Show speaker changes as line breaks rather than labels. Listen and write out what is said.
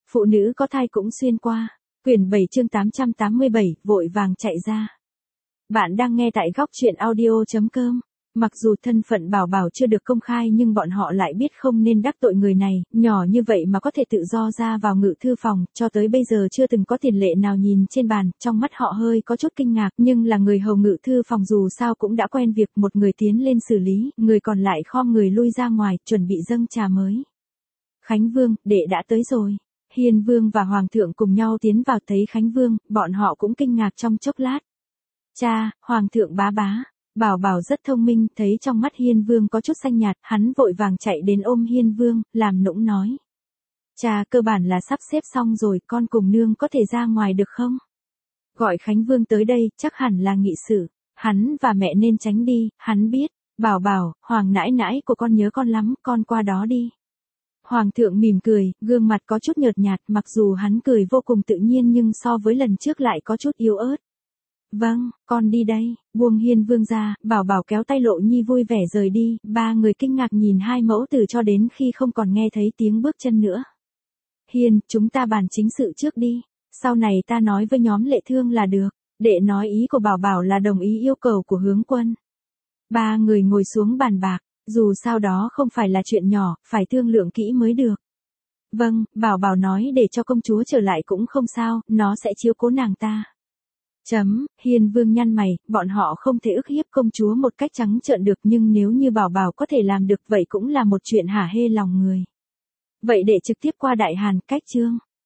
Phụ nữ có thai cũng xuyên qua. Quyển 7 chương 887, vội vàng chạy ra. Bạn đang nghe tại góc truyện audio.com. Mặc dù thân phận Bảo Bảo chưa được công khai nhưng bọn họ lại biết không nên đắc tội người này, nhỏ như vậy mà có thể tự do ra vào ngự thư phòng, cho tới bây giờ chưa từng có tiền lệ nào nhìn trên bàn, trong mắt họ hơi có chút kinh ngạc, nhưng là người hầu ngự thư phòng dù sao cũng đã quen việc một người tiến lên xử lý, người còn lại khom người lui ra ngoài, chuẩn bị dâng trà mới. Khánh Vương, đệ đã tới rồi. Hiên Vương và Hoàng thượng cùng nhau tiến vào thấy Khánh Vương, bọn họ cũng kinh ngạc trong chốc lát. Cha, Hoàng thượng bá bá. Bảo Bảo rất thông minh, thấy trong mắt Hiên Vương có chút xanh nhạt, hắn vội vàng chạy đến ôm Hiên Vương, làm nũng nói. Cha, cơ bản là sắp xếp xong rồi, con cùng nương có thể ra ngoài được không? Gọi Khánh Vương tới đây, chắc hẳn là nghị sự. Hắn và mẹ nên tránh đi, hắn biết. Bảo Bảo, Hoàng nãi nãi của con nhớ con lắm, con qua đó đi. Hoàng thượng mỉm cười, gương mặt có chút nhợt nhạt, mặc dù hắn cười vô cùng tự nhiên nhưng so với lần trước lại có chút yếu ớt. Vâng, con đi đây. Buông Hiên Vương ra, Bảo Bảo kéo tay Lộ Nhi vui vẻ rời đi, ba người kinh ngạc nhìn hai mẫu tử cho đến khi không còn nghe thấy tiếng bước chân nữa. Hiên, chúng ta bàn chính sự trước đi, sau này ta nói với nhóm Lệ Thương là được. Đệ nói ý của Bảo Bảo là đồng ý yêu cầu của Hướng Quân. Ba người ngồi xuống bàn bạc, dù sao đó không phải là chuyện nhỏ, phải thương lượng kỹ mới được. Vâng, Bảo Bảo nói để cho công chúa trở lại cũng không sao, nó sẽ chiếu cố nàng ta. Hiên Vương nhăn mày, bọn họ không thể ức hiếp công chúa một cách trắng trợn được nhưng nếu như Bảo Bảo có thể làm được vậy cũng là một chuyện hả hê lòng người. Vậy để trực tiếp qua Đại Hàn, cách chương.